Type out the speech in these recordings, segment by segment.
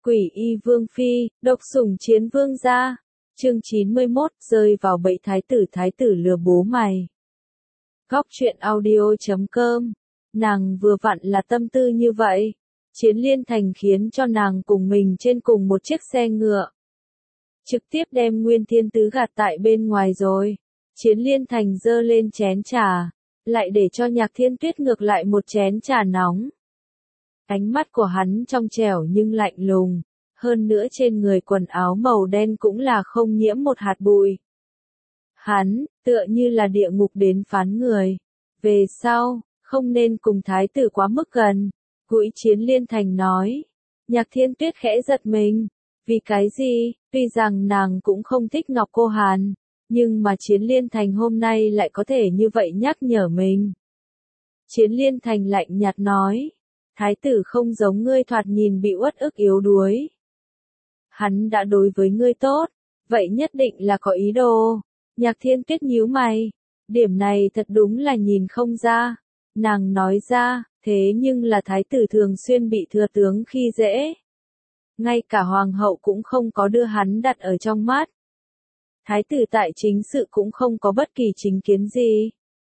Quỷ y vương phi, độc sủng chiến vương gia. Chương 91, rơi vào bẫy thái tử lừa bố mày. Góc truyện audio.com. Nàng vừa vặn là tâm tư như vậy. Chiến Liên Thành khiến cho nàng cùng mình trên cùng một chiếc xe ngựa. Trực tiếp đem Nguyên Thiên Tứ gạt tại bên ngoài rồi. Chiến Liên Thành dơ lên chén trà, lại để cho Nhạc Thiên Tuyết ngược lại một chén trà nóng. Ánh mắt của hắn trong trẻo nhưng lạnh lùng, hơn nữa trên người quần áo màu đen cũng là không nhiễm một hạt bụi. Hắn, tựa như là địa ngục đến phán người. Về sau, không nên cùng thái tử quá mức gần. Cũi Chiến Liên Thành nói. Nhạc Thiên Tuyết khẽ giật mình. Vì cái gì, tuy rằng nàng cũng không thích Ngọc Cô Hàn, nhưng mà Chiến Liên Thành hôm nay lại có thể như vậy nhắc nhở mình. Chiến Liên Thành lạnh nhạt nói. Thái tử không giống ngươi thoạt nhìn bị uất ức yếu đuối. Hắn đã đối với ngươi tốt, vậy nhất định là có ý đồ. Nhạc Thiên Tuyết nhíu mày, điểm này thật đúng là nhìn không ra. Nàng nói ra, thế nhưng là thái tử thường xuyên bị thừa tướng khi dễ. Ngay cả hoàng hậu cũng không có đưa hắn đặt ở trong mắt. Thái tử tại chính sự cũng không có bất kỳ chính kiến gì.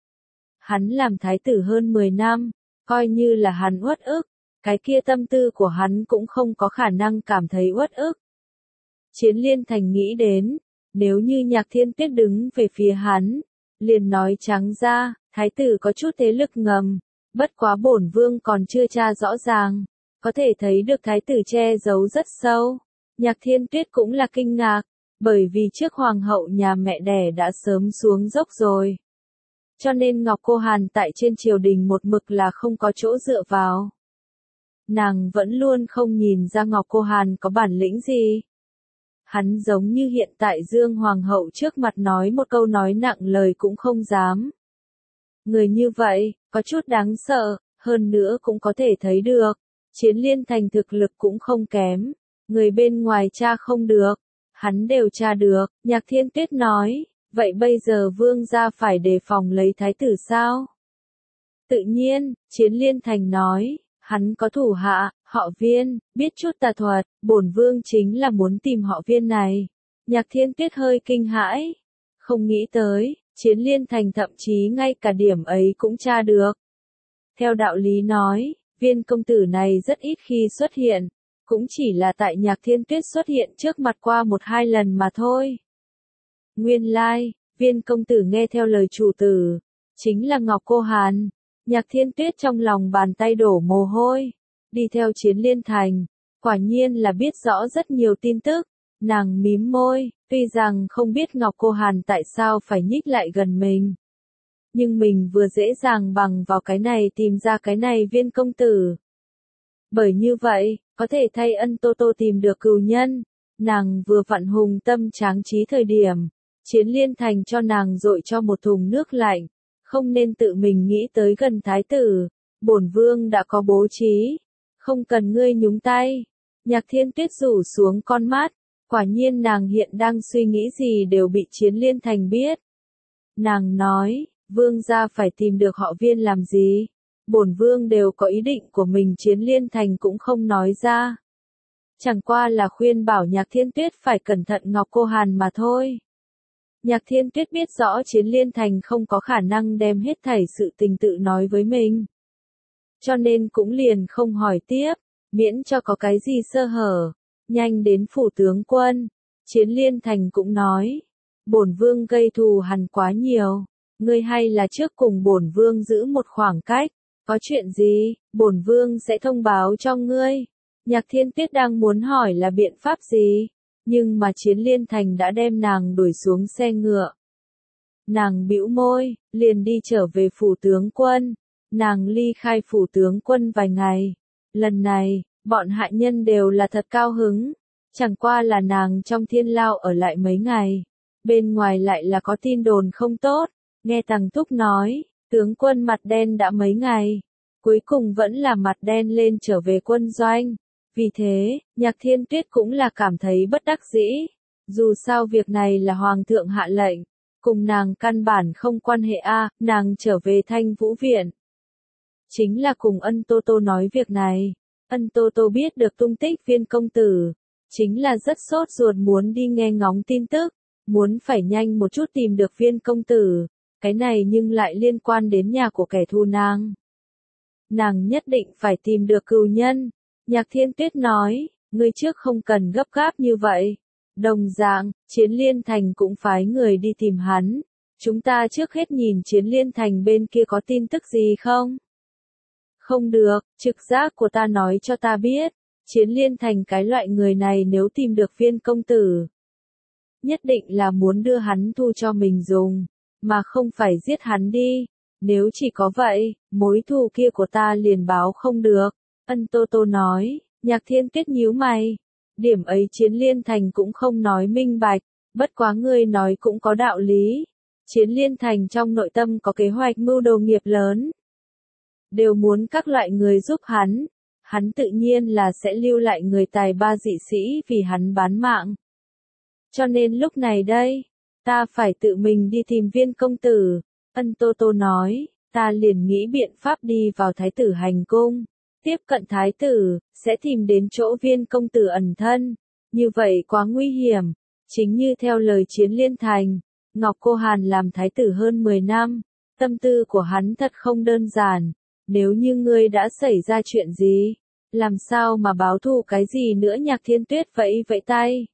Hắn làm thái tử hơn 10 năm, coi như là hắn uất ức, cái kia tâm tư của hắn cũng không có khả năng cảm thấy uất ức. Chiến Liên Thành nghĩ đến, nếu như Nhạc Thiên Tuyết đứng về phía hắn, liền nói trắng ra, thái tử có chút thế lực ngầm, bất quá bổn vương còn chưa tra rõ ràng, có thể thấy được thái tử che giấu rất sâu. Nhạc Thiên Tuyết cũng là kinh ngạc, bởi vì trước hoàng hậu nhà mẹ đẻ đã sớm xuống dốc rồi. Cho nên Ngọc Cô Hàn tại trên triều đình một mực là không có chỗ dựa vào. Nàng vẫn luôn không nhìn ra Ngọc Cô Hàn có bản lĩnh gì. Hắn giống như hiện tại Dương Hoàng hậu trước mặt nói một câu nói nặng lời cũng không dám. Người như vậy, có chút đáng sợ, hơn nữa cũng có thể thấy được. Chiến Liên Thành thực lực cũng không kém. Người bên ngoài tra không được, hắn đều tra được. Nhạc Thiên Tuyết nói, vậy bây giờ vương gia phải đề phòng lấy thái tử sao? Tự nhiên, Chiến Liên Thành nói, hắn có thủ hạ, họ Viên, biết chút tà thuật, bổn vương chính là muốn tìm họ Viên này. Nhạc Thiên Tuyết hơi kinh hãi, không nghĩ tới, Chiến Liên Thành thậm chí ngay cả điểm ấy cũng tra được. Theo đạo lý nói, Viên công tử này rất ít khi xuất hiện, cũng chỉ là tại Nhạc Thiên Tuyết xuất hiện trước mặt qua 1-2 lần mà thôi. Nguyên lai, Viên công tử nghe theo lời chủ tử, chính là Ngọc Cô Hàn. Nhạc Thiên Tuyết trong lòng bàn tay đổ mồ hôi, đi theo Chiến Liên Thành, quả nhiên là biết rõ rất nhiều tin tức. Nàng mím môi, tuy rằng không biết Ngọc Cô Hàn tại sao phải nhích lại gần mình, nhưng mình vừa dễ dàng bằng vào cái này tìm ra cái này Viên công tử. Bởi như vậy, có thể thay ân Tô Tô tìm được cừu nhân. Nàng vừa vặn hùng tâm tráng trí thời điểm, Chiến Liên Thành cho nàng dội cho một thùng nước lạnh, không nên tự mình nghĩ tới gần thái tử, bổn vương đã có bố trí, không cần ngươi nhúng tay. Nhạc Thiên Tuyết rủ xuống con mắt, quả nhiên nàng hiện đang suy nghĩ gì đều bị Chiến Liên Thành biết. Nàng nói, vương gia phải tìm được họ Viên làm gì? Bổn vương đều có ý định của mình. Chiến Liên Thành cũng không nói ra. Chẳng qua là khuyên bảo Nhạc Thiên Tuyết phải cẩn thận Ngọc Cô Hàn mà thôi. Nhạc Thiên Tuyết biết rõ Chiến Liên Thành không có khả năng đem hết thảy sự tình tự nói với mình. Cho nên cũng liền không hỏi tiếp, miễn cho có cái gì sơ hở. Nhanh đến phủ tướng quân. Chiến Liên Thành cũng nói, bổn vương gây thù hằn quá nhiều, ngươi hay là trước cùng bổn vương giữ một khoảng cách. Có chuyện gì, bổn vương sẽ thông báo cho ngươi. Nhạc Thiên Tuyết đang muốn hỏi là biện pháp gì, nhưng mà Chiến Liên Thành đã đem nàng đuổi xuống xe ngựa. Nàng bĩu môi, liền đi trở về phủ tướng quân. Nàng ly khai phủ tướng quân vài ngày. Lần này, bọn hạ nhân đều là thật cao hứng. Chẳng qua là nàng trong thiên lao ở lại mấy ngày. Bên ngoài lại là có tin đồn không tốt. Nghe Tằng Thúc nói, tướng quân mặt đen đã mấy ngày, cuối cùng vẫn là mặt đen lên trở về quân doanh. Vì thế, Nhạc Thiên Tuyết cũng là cảm thấy bất đắc dĩ. Dù sao việc này là hoàng thượng hạ lệnh, cùng nàng căn bản không quan hệ nàng trở về Thanh Vũ Viện. Chính là cùng ân Tô Tô nói việc này. Ân Tô Tô biết được tung tích Viên công tử, chính là rất sốt ruột muốn đi nghe ngóng tin tức, muốn phải nhanh một chút tìm được Viên công tử, cái này nhưng lại liên quan đến nhà của kẻ thù nàng. Nàng nhất định phải tìm được cừu nhân. Nhạc Thiên Tuyết nói, ngươi trước không cần gấp gáp như vậy. Đồng dạng, Chiến Liên Thành cũng phái người đi tìm hắn. Chúng ta trước hết nhìn Chiến Liên Thành bên kia có tin tức gì không? Không được, trực giác của ta nói cho ta biết. Chiến Liên Thành cái loại người này nếu tìm được Viên công tử, nhất định là muốn đưa hắn thu cho mình dùng, mà không phải giết hắn đi. Nếu chỉ có vậy, mối thù kia của ta liền báo không được. Ân Tô Tô nói, Nhạc Thiên Tuyết nhíu mày. Điểm ấy Chiến Liên Thành cũng không nói minh bạch, bất quá ngươi nói cũng có đạo lý. Chiến Liên Thành trong nội tâm có kế hoạch mưu đồ nghiệp lớn. Đều muốn các loại người giúp hắn. Hắn tự nhiên là sẽ lưu lại người tài ba dị sĩ vì hắn bán mạng. Cho nên lúc này đây, ta phải tự mình đi tìm Viên công tử. Ân Tô Tô nói, ta liền nghĩ biện pháp đi vào Thái tử hành cung, tiếp cận Thái tử, sẽ tìm đến chỗ Viên công tử ẩn thân. Như vậy quá nguy hiểm. Chính như theo lời Chiến Liên Thành, Ngọc Cô Hàn làm Thái tử hơn 10 năm, tâm tư của hắn thật không đơn giản. Nếu như ngươi đã xảy ra chuyện gì, làm sao mà báo thù cái gì nữa? Nhạc Thiên Tuyết vẫy vẫy tay.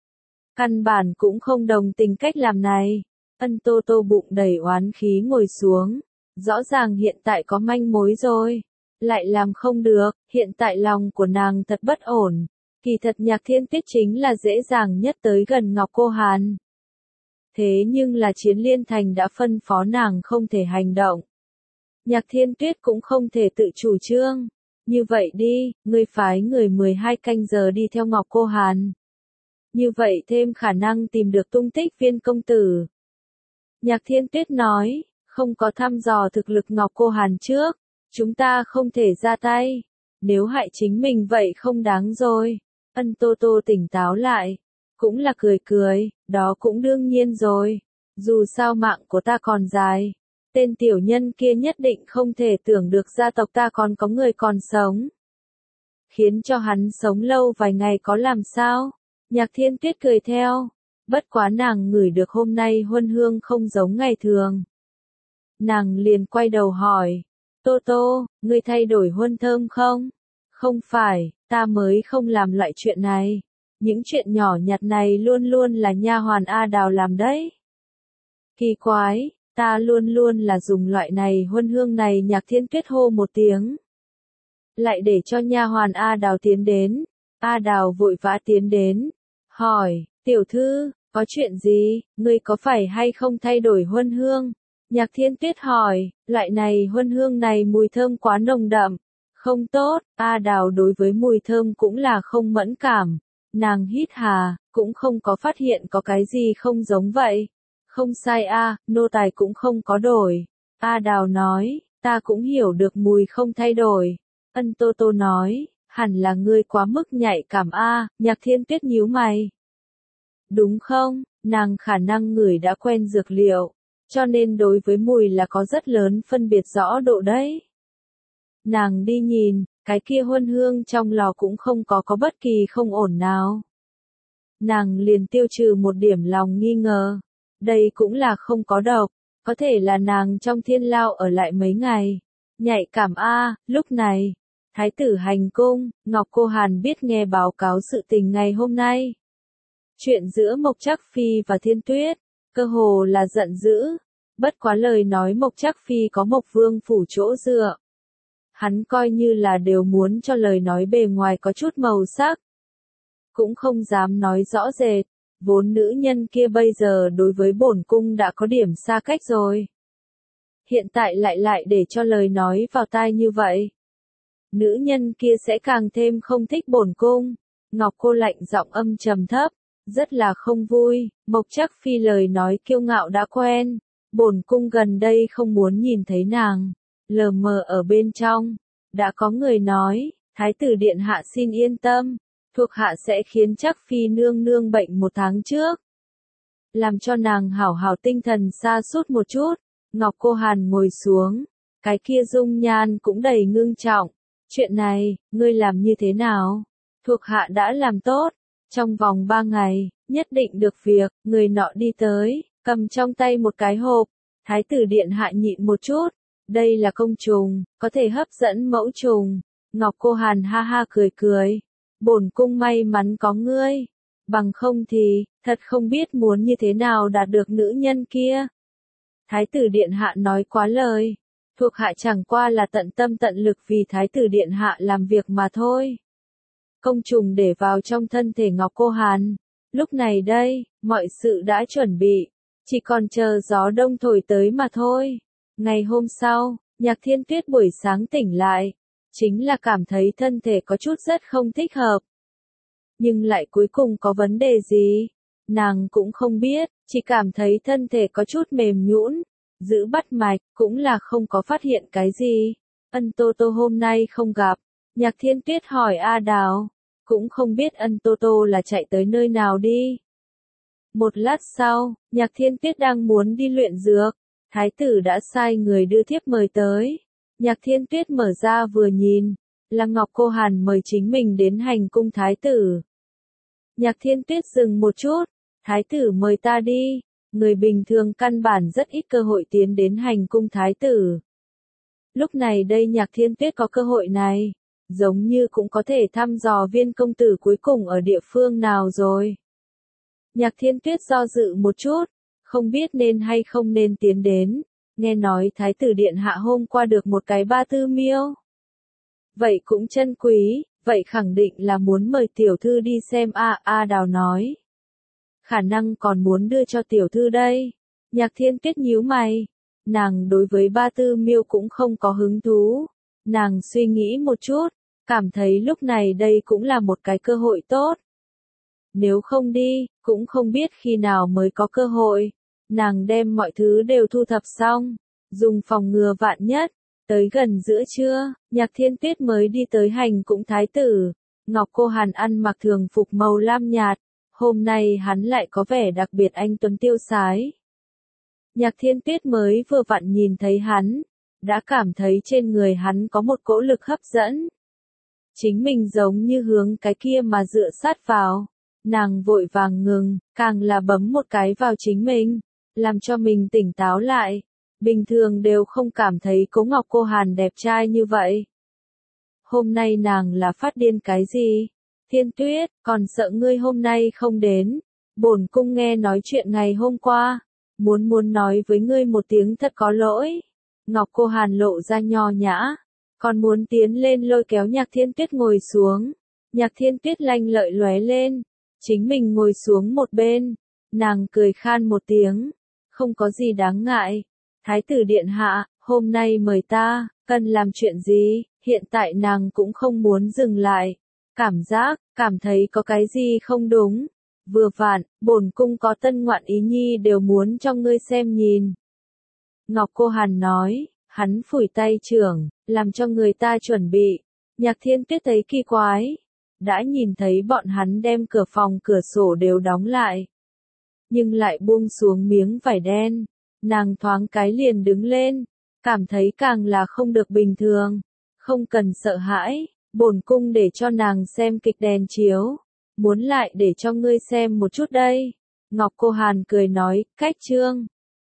Căn bản cũng không đồng tình cách làm này. Ân Tô Tô bụng đầy oán khí ngồi xuống. Rõ ràng hiện tại có manh mối rồi. Lại làm không được, hiện tại lòng của nàng thật bất ổn. Kỳ thật Nhạc Thiên Tuyết chính là dễ dàng nhất tới gần Ngọc Cô Hàn. Thế nhưng là Chiến Liên Thành đã phân phó nàng không thể hành động. Nhạc Thiên Tuyết cũng không thể tự chủ trương. Như vậy đi, ngươi phái người 12 canh giờ đi theo Ngọc Cô Hàn. Như vậy thêm khả năng tìm được tung tích Viên công tử. Nhạc Thiên Tuyết nói, không có thăm dò thực lực Ngọc Cô Hàn trước, chúng ta không thể ra tay. Nếu hại chính mình vậy không đáng rồi. Ân Tô Tô tỉnh táo lại, cũng là cười cười, đó cũng đương nhiên rồi. Dù sao mạng của ta còn dài. Tên tiểu nhân kia nhất định không thể tưởng được gia tộc ta còn có người còn sống. Khiến cho hắn sống lâu vài ngày có làm sao? Nhạc Thiên Tuyết cười theo. Bất quá nàng ngửi được hôm nay huân hương không giống ngày thường. Nàng liền quay đầu hỏi. Tô Tô, ngươi thay đổi huân thơm không? Không phải, ta mới không làm loại chuyện này. Những chuyện nhỏ nhặt này luôn luôn là nha hoàn A Đào làm đấy. Kỳ quái. Ta luôn luôn là dùng loại này huân hương này. Nhạc Thiên Tuyết hô một tiếng. Lại để cho nha hoàn A Đào tiến đến. A Đào vội vã tiến đến. Hỏi, tiểu thư, có chuyện gì, ngươi có phải hay không thay đổi huân hương? Nhạc Thiên Tuyết hỏi, loại này huân hương này mùi thơm quá nồng đậm. Không tốt, A Đào đối với mùi thơm cũng là không mẫn cảm. Nàng hít hà, cũng không có phát hiện có cái gì không giống vậy. Không sai a, nô tài cũng không có đổi. A Đào nói, ta cũng hiểu được mùi không thay đổi. Ân Tô Tô nói, hẳn là ngươi quá mức nhạy cảm a. Nhạc Thiên Tuyết nhíu mày. Đúng không, nàng khả năng người đã quen dược liệu, cho nên đối với mùi là có rất lớn phân biệt rõ độ đấy. Nàng đi nhìn, cái kia huân hương trong lò cũng không có bất kỳ không ổn nào. Nàng liền tiêu trừ một điểm lòng nghi ngờ. Đây cũng là không có độc, có thể là nàng trong thiên lao ở lại mấy ngày. Nhạy cảm a. Lúc này, Thái tử hành cung, Ngọc Cô Hàn biết nghe báo cáo sự tình ngày hôm nay. Chuyện giữa Mộc Trác Phi và Thiên Tuyết, cơ hồ là giận dữ. Bất quá lời nói Mộc Trác Phi có Mộc Vương phủ chỗ dựa. Hắn coi như là đều muốn cho lời nói bề ngoài có chút màu sắc. Cũng không dám nói rõ rệt. Vốn nữ nhân kia bây giờ đối với bổn cung đã có điểm xa cách rồi. Hiện tại lại để cho lời nói vào tai như vậy. Nữ nhân kia sẽ càng thêm không thích bổn cung. Ngọc Cô lạnh giọng âm trầm thấp, rất là không vui. Mộc Trác Phi lời nói kiêu ngạo đã quen. Bổn cung gần đây không muốn nhìn thấy nàng. Lờ mờ ở bên trong. Đã có người nói, Thái tử điện hạ xin yên tâm. Thuộc hạ sẽ khiến Trác Phi nương nương bệnh 1 tháng trước. Làm cho nàng hảo hảo tinh thần sa sút một chút. Ngọc Cô Hàn ngồi xuống. Cái kia dung nhan cũng đầy ngưng trọng. Chuyện này, ngươi làm như thế nào? Thuộc hạ đã làm tốt. Trong vòng 3 ngày, nhất định được việc, người nọ đi tới, cầm trong tay một cái hộp. Thái tử điện hạ nhịn một chút. Đây là công trùng, có thể hấp dẫn mẫu trùng. Ngọc Cô Hàn ha ha cười cười. Bổn cung may mắn có ngươi. Bằng không thì, thật không biết muốn như thế nào đạt được nữ nhân kia. Thái tử điện hạ nói quá lời. Thuộc hạ chẳng qua là tận tâm tận lực vì thái tử điện hạ làm việc mà thôi. Công trùng để vào trong thân thể Ngọc Cô Hàn. Lúc này đây, mọi sự đã chuẩn bị. Chỉ còn chờ gió đông thổi tới mà thôi. Ngày hôm sau, Nhạc Thiên Tuyết buổi sáng tỉnh lại. Chính là cảm thấy thân thể có chút rất không thích hợp. Nhưng lại cuối cùng có vấn đề gì? Nàng cũng không biết, chỉ cảm thấy thân thể có chút mềm nhũn, giữ bắt mạch, cũng là không có phát hiện cái gì. Ân Tô Tô hôm nay không gặp. Nhạc Thiên Tuyết hỏi A Đào, cũng không biết Ân Tô Tô là chạy tới nơi nào đi. Một lát sau, Nhạc Thiên Tuyết đang muốn đi luyện dược, thái tử đã sai người đưa thiếp mời tới. Nhạc Thiên Tuyết mở ra vừa nhìn, là Ngọc Cô Hàn mời chính mình đến hành cung thái tử. Nhạc Thiên Tuyết dừng một chút, thái tử mời ta đi, người bình thường căn bản rất ít cơ hội tiến đến hành cung thái tử. Lúc này đây Nhạc Thiên Tuyết có cơ hội này, giống như cũng có thể thăm dò viên công tử cuối cùng ở địa phương nào rồi. Nhạc Thiên Tuyết do dự một chút, không biết nên hay không nên tiến đến, nghe nói thái tử điện hạ hôm qua được một cái ba tư miêu. Vậy cũng chân quý, vậy khẳng định là muốn mời tiểu thư đi xem A Đào nói. Khả năng còn muốn đưa cho tiểu thư đây. Nhạc Thiên Tuyết nhíu mày. Nàng đối với ba tư miêu cũng không có hứng thú. Nàng suy nghĩ một chút, cảm thấy lúc này đây cũng là một cái cơ hội tốt. Nếu không đi, cũng không biết khi nào mới có cơ hội. Nàng đem mọi thứ đều thu thập xong, dùng phòng ngừa vạn nhất. Tới gần giữa trưa, Nhạc Thiên Tuyết mới đi tới hành cung thái tử. Ngọc Cô Hàn ăn mặc thường phục màu lam nhạt. Hôm nay hắn lại có vẻ đặc biệt anh tuấn tiêu sái. Nhạc Thiên Tuyết mới vừa vặn nhìn thấy hắn, đã cảm thấy trên người hắn có một cỗ lực hấp dẫn. Chính mình giống như hướng cái kia mà dựa sát vào. Nàng vội vàng ngừng, càng là bấm một cái vào chính mình, làm cho mình tỉnh táo lại. Bình thường đều không cảm thấy Cố Ngọc Cô Hàn đẹp trai như vậy. Hôm nay nàng là phát điên cái gì? Thiên Tuyết, còn sợ ngươi hôm nay không đến. Bổn cung nghe nói chuyện ngày hôm qua. Muốn nói với ngươi một tiếng thật có lỗi. Ngọc Cô Hàn lộ ra nho nhã. Còn muốn tiến lên lôi kéo Nhạc Thiên Tuyết ngồi xuống. Nhạc Thiên Tuyết lanh lợi lóe lên. Chính mình ngồi xuống một bên. Nàng cười khan một tiếng. Không có gì đáng ngại. Thái tử điện hạ, hôm nay mời ta, cần làm chuyện gì? Hiện tại nàng cũng không muốn dừng lại. Cảm thấy có cái gì không đúng. Vừa vặn, bổn cung có tân ngoạn ý nhi đều muốn cho ngươi xem nhìn. Ngọc Cô Hàn nói, hắn phủi tay trưởng, làm cho người ta chuẩn bị. Nhạc Thiên Tuyết thấy kỳ quái. Đã nhìn thấy bọn hắn đem cửa phòng cửa sổ đều đóng lại. Nhưng lại buông xuống miếng vải đen. Nàng thoáng cái liền đứng lên. Cảm thấy càng là không được bình thường. Không cần sợ hãi. Bổn cung để cho nàng xem kịch đèn chiếu. Muốn lại để cho ngươi xem một chút đây. Ngọc Cô Hàn cười nói, cách chương.